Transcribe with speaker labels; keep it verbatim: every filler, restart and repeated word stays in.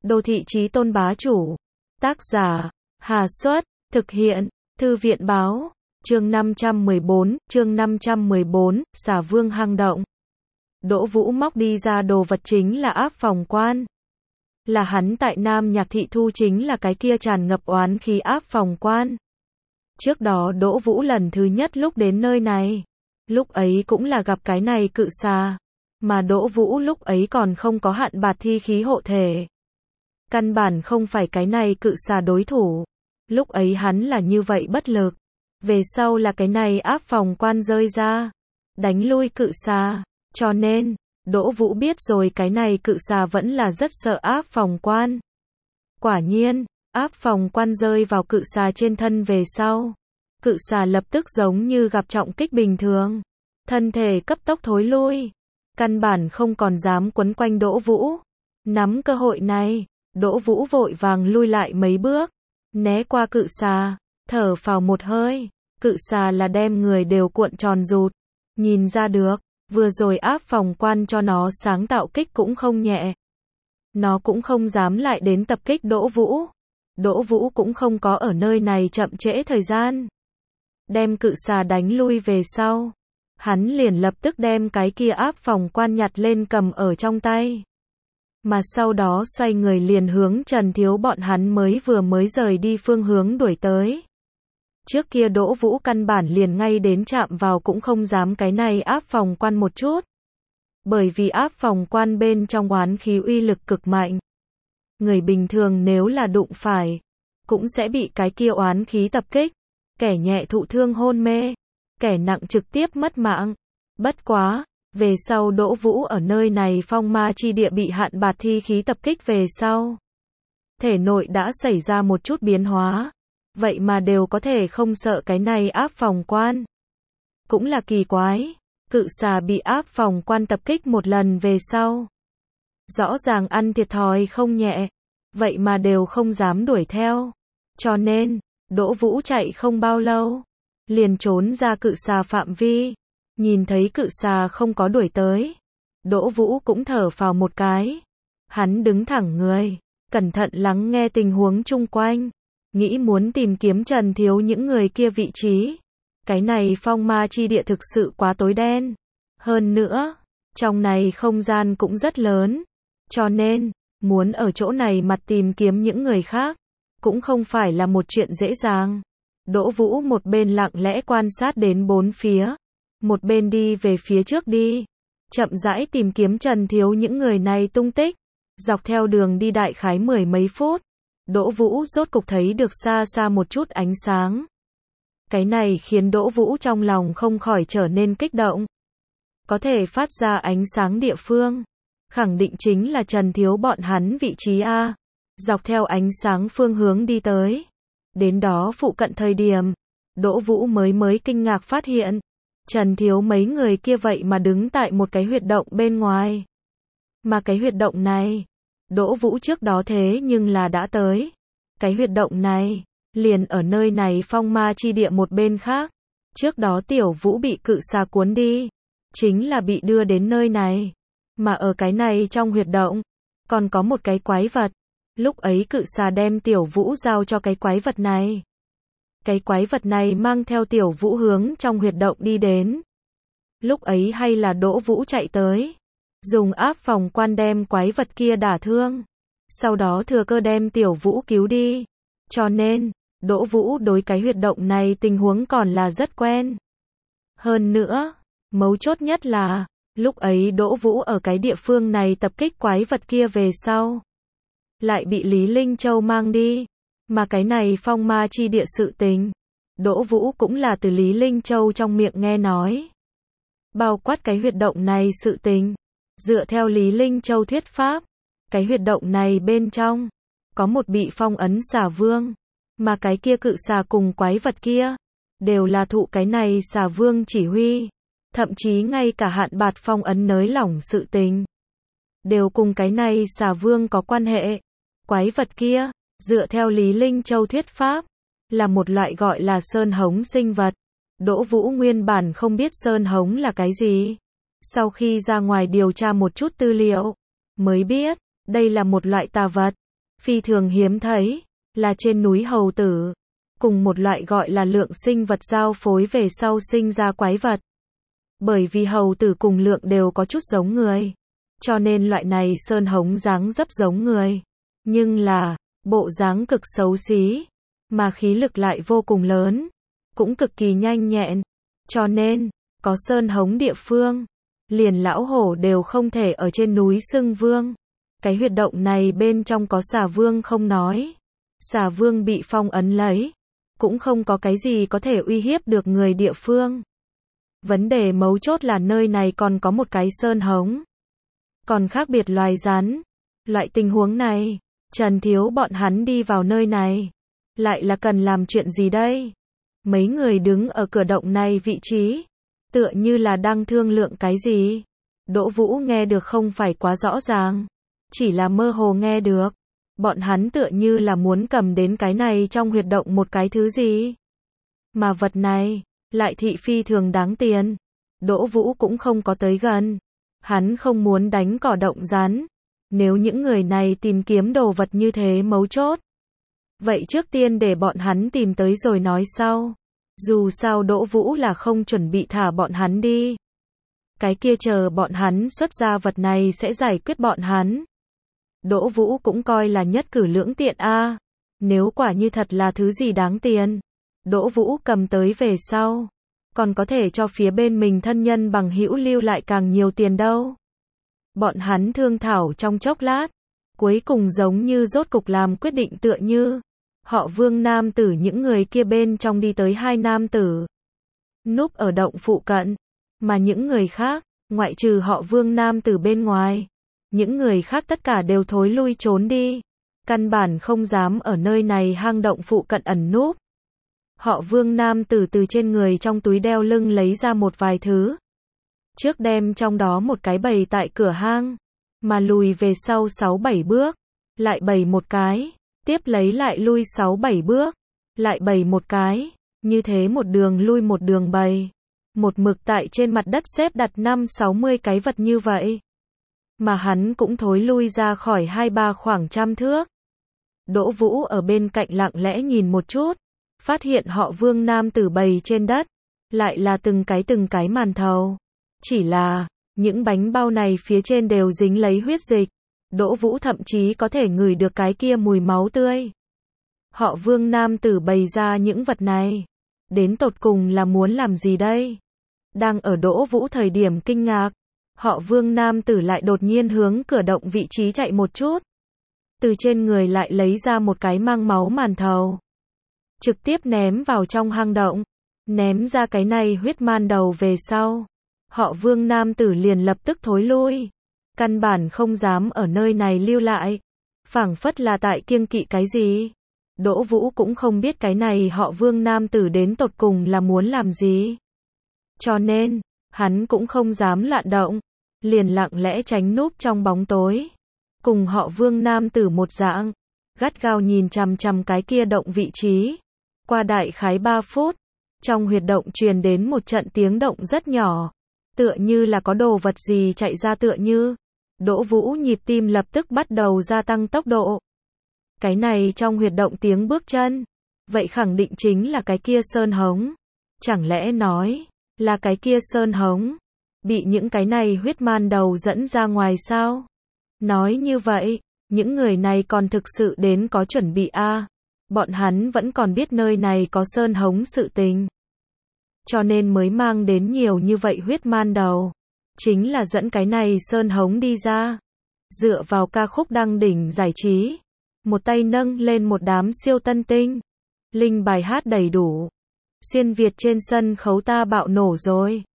Speaker 1: Đô thị chí tôn bá chủ. Tác giả, Hà Xuất, thực hiện, Thư viện báo, chương năm trăm mười bốn, chương năm trăm mười bốn, Xà Vương hang động. Đỗ Vũ móc đi ra đồ vật chính là áp phòng quan. Là hắn tại Nam Nhạc Thị thu chính là cái kia tràn ngập oán khí áp phòng quan. Trước đó Đỗ Vũ lần thứ nhất lúc đến nơi này, lúc ấy cũng là gặp cái này cự xà, mà Đỗ Vũ lúc ấy còn không có hạn bạt thi khí hộ thể. Căn bản không phải cái này cự xà đối thủ. Lúc ấy hắn là như vậy bất lực. Về sau là cái này áp phòng quan rơi ra, đánh lui cự xà. Cho nên, Đỗ Vũ biết rồi cái này cự xà vẫn là rất sợ áp phòng quan. Quả nhiên, áp phòng quan rơi vào cự xà trên thân về sau. Cự xà lập tức giống như gặp trọng kích bình thường. Thân thể cấp tốc thối lui. Căn bản không còn dám quấn quanh Đỗ Vũ. Nắm cơ hội này, Đỗ Vũ vội vàng lui lại mấy bước. Né qua cự xà, thở phào một hơi. Cự xà là đem người đều cuộn tròn rụt. Nhìn ra được, vừa rồi áp phòng quan cho nó sáng tạo kích cũng không nhẹ. Nó cũng không dám lại đến tập kích Đỗ Vũ. Đỗ Vũ cũng không có ở nơi này chậm trễ thời gian. Đem cự xà đánh lui về sau. Hắn liền lập tức đem cái kia áp phòng quan nhặt lên cầm ở trong tay. Mà sau đó xoay người liền hướng Trần Thiếu bọn hắn mới vừa mới rời đi phương hướng đuổi tới. Trước kia Đỗ Vũ căn bản liền ngay đến chạm vào cũng không dám cái này áp phòng quan một chút. Bởi vì áp phòng quan bên trong oán khí uy lực cực mạnh. Người bình thường nếu là đụng phải, cũng sẽ bị cái kia oán khí tập kích. Kẻ nhẹ thụ thương hôn mê, kẻ nặng trực tiếp mất mạng. Bất quá, về sau Đỗ Vũ ở nơi này phong ma chi địa bị hạn bạt thi khí tập kích về sau. Thể nội đã xảy ra một chút biến hóa. Vậy mà đều có thể không sợ cái này áp phòng quan. Cũng là kỳ quái. Cự xà bị áp phòng quan tập kích một lần về sau. Rõ ràng ăn thiệt thòi không nhẹ. Vậy mà đều không dám đuổi theo. Cho nên, Đỗ Vũ chạy không bao lâu. Liền trốn ra cự xà phạm vi. Nhìn thấy cự xà không có đuổi tới. Đỗ Vũ cũng thở phào một cái. Hắn đứng thẳng người. Cẩn thận lắng nghe tình huống chung quanh. Nghĩ muốn tìm kiếm Trần Thiếu những người kia vị trí. Cái này phong ma chi địa thực sự quá tối đen. Hơn nữa, trong này không gian cũng rất lớn. Cho nên, muốn ở chỗ này mặt tìm kiếm những người khác, cũng không phải là một chuyện dễ dàng. Đỗ Vũ một bên lặng lẽ quan sát đến bốn phía. Một bên đi về phía trước đi. Chậm rãi tìm kiếm Trần Thiếu những người này tung tích. Dọc theo đường đi đại khái mười mấy phút. Đỗ Vũ rốt cục thấy được xa xa một chút ánh sáng. Cái này khiến Đỗ Vũ trong lòng không khỏi trở nên kích động. Có thể phát ra ánh sáng địa phương. Khẳng định chính là Trần Thiếu bọn hắn vị trí A. Dọc theo ánh sáng phương hướng đi tới. Đến đó phụ cận thời điểm. Đỗ Vũ mới mới kinh ngạc phát hiện. Trần Thiếu mấy người kia vậy mà đứng tại một cái huyệt động bên ngoài. Mà cái huyệt động này, Đỗ Vũ trước đó thế nhưng là đã tới. Cái huyệt động này, liền ở nơi này phong ma chi địa một bên khác. Trước đó Tiểu Vũ bị cự xà cuốn đi, chính là bị đưa đến nơi này. Mà ở cái này trong huyệt động, còn có một cái quái vật. Lúc ấy cự xà đem Tiểu Vũ giao cho cái quái vật này. Cái quái vật này mang theo Tiểu Vũ hướng trong huyệt động đi đến. Lúc ấy hay là Đỗ Vũ chạy tới. Dùng áp phòng quan đem quái vật kia đả thương. Sau đó thừa cơ đem Tiểu Vũ cứu đi. Cho nên, Đỗ Vũ đối cái huyệt động này tình huống còn là rất quen. Hơn nữa, mấu chốt nhất là, lúc ấy Đỗ Vũ ở cái địa phương này tập kích quái vật kia về sau. Lại bị Lý Linh Châu mang đi. Mà cái này phong ma chi địa sự tình. Đỗ Vũ cũng là từ Lý Linh Châu trong miệng nghe nói. Bao quát cái huyệt động này sự tình. Dựa theo Lý Linh Châu thuyết pháp. Cái huyệt động này bên trong. Có một bị phong ấn xà vương. Mà cái kia cự xà cùng quái vật kia. Đều là thụ cái này xà vương chỉ huy. Thậm chí ngay cả hạn bạt phong ấn nới lỏng sự tình. Đều cùng cái này xà vương có quan hệ. Quái vật kia. Dựa theo Lý Linh Châu thuyết pháp, là một loại gọi là sơn hống sinh vật. Đỗ Vũ nguyên bản không biết sơn hống là cái gì. Sau khi ra ngoài điều tra một chút tư liệu, mới biết, đây là một loại tà vật. phi thường hiếm thấy, là trên núi hầu tử, cùng một loại gọi là lượng sinh vật giao phối về sau sinh ra quái vật. Bởi vì hầu tử cùng lượng đều có chút giống người, cho nên loại này sơn hống dáng dấp giống người, nhưng là, bộ dáng cực xấu xí, mà khí lực lại vô cùng lớn, cũng cực kỳ nhanh nhẹn, cho nên, có sơn hống địa phương, liền lão hổ đều không thể ở trên núi xưng vương. Cái huyệt động này bên trong có xà vương không nói, xà vương bị phong ấn lấy, cũng không có cái gì có thể uy hiếp được người địa phương. Vấn đề mấu chốt là nơi này còn có một cái sơn hống, còn khác biệt loài rắn. Loại tình huống này, Trần Thiếu bọn hắn đi vào nơi này, lại là cần làm chuyện gì đây? Mấy người đứng ở cửa động này vị trí, tựa như là đang thương lượng cái gì. Đỗ Vũ nghe được không phải quá rõ ràng, chỉ là mơ hồ nghe được. Bọn hắn tựa như là muốn cầm đến cái này trong huyệt động một cái thứ gì. Mà vật này, lại thị phi thường đáng tiền. Đỗ Vũ cũng không có tới gần. Hắn không muốn đánh cỏ động rắn. Nếu những người này tìm kiếm đồ vật như thế mấu chốt, vậy trước tiên để bọn hắn tìm tới rồi nói sau. Dù sao Đỗ Vũ là không chuẩn bị thả bọn hắn đi. Cái kia chờ bọn hắn xuất ra vật này sẽ giải quyết bọn hắn. Đỗ Vũ cũng coi là nhất cử lưỡng tiện a. À. Nếu quả như thật là thứ gì đáng tiền, Đỗ Vũ cầm tới về sau, còn có thể cho phía bên mình thân nhân bằng hữu lưu lại càng nhiều tiền đâu. Bọn hắn thương thảo trong chốc lát, cuối cùng giống như rốt cục làm quyết định tựa như, họ Vương nam tử những người kia bên trong đi tới hai nam tử, núp ở động phụ cận, mà những người khác, ngoại trừ họ Vương nam tử bên ngoài, những người khác tất cả đều thối lui trốn đi, căn bản không dám ở nơi này hang động phụ cận ẩn núp. Họ Vương nam tử từ trên người trong túi đeo lưng lấy ra một vài thứ, trước đem trong đó một cái bày tại cửa hang, mà lùi về sau sáu bảy bước, lại bày một cái, tiếp lấy lại lui sáu bảy bước, lại bày một cái, như thế một đường lui một đường bày, một mực tại trên mặt đất xếp đặt năm sáu mươi cái vật như vậy. Mà hắn cũng thối lui ra khỏi hai ba khoảng trăm thước. Đỗ Vũ ở bên cạnh lặng lẽ nhìn một chút, phát hiện họ Vương nam tử bày trên đất, lại là từng cái từng cái màn thầu. Chỉ là, những bánh bao này phía trên đều dính lấy huyết dịch. Đỗ Vũ thậm chí có thể ngửi được cái kia mùi máu tươi. Họ Vương nam tử bày ra những vật này, đến tột cùng là muốn làm gì đây? Đang ở Đỗ Vũ thời điểm kinh ngạc, họ Vương nam tử lại đột nhiên hướng cửa động vị trí chạy một chút. Từ trên người lại lấy ra một cái mang máu màn thầu, trực tiếp ném vào trong hang động. Ném ra cái này huyết man đầu về sau, họ Vương nam tử liền lập tức thối lui, căn bản không dám ở nơi này lưu lại, phảng phất là tại kiêng kỵ cái gì. Đỗ Vũ cũng không biết cái này họ Vương nam tử đến tột cùng là muốn làm gì, cho nên hắn cũng không dám loạn động, liền lặng lẽ tránh núp trong bóng tối, cùng họ Vương nam tử một dạng, gắt gao nhìn chằm chằm cái kia động vị trí. Qua đại khái ba phút, trong huyệt động truyền đến một trận tiếng động rất nhỏ, tựa như là có đồ vật gì chạy ra tựa như. Đỗ Vũ nhịp tim lập tức bắt đầu gia tăng tốc độ. Cái này trong huyệt động tiếng bước chân, vậy khẳng định chính là cái kia sơn hống. Chẳng lẽ nói, là cái kia sơn hống, bị những cái này huyết man đầu dẫn ra ngoài sao? Nói như vậy, những người này còn thực sự đến có chuẩn bị a. À. Bọn hắn vẫn còn biết nơi này có sơn hống sự tình, cho nên mới mang đến nhiều như vậy huyết man đầu, chính là dẫn cái này sơn hống đi ra. Dựa vào ca khúc đăng đỉnh giải trí, một tay nâng lên một đám siêu tân tinh, linh bài hát đầy đủ, xuyên Việt trên sân khấu ta bạo nổ rồi.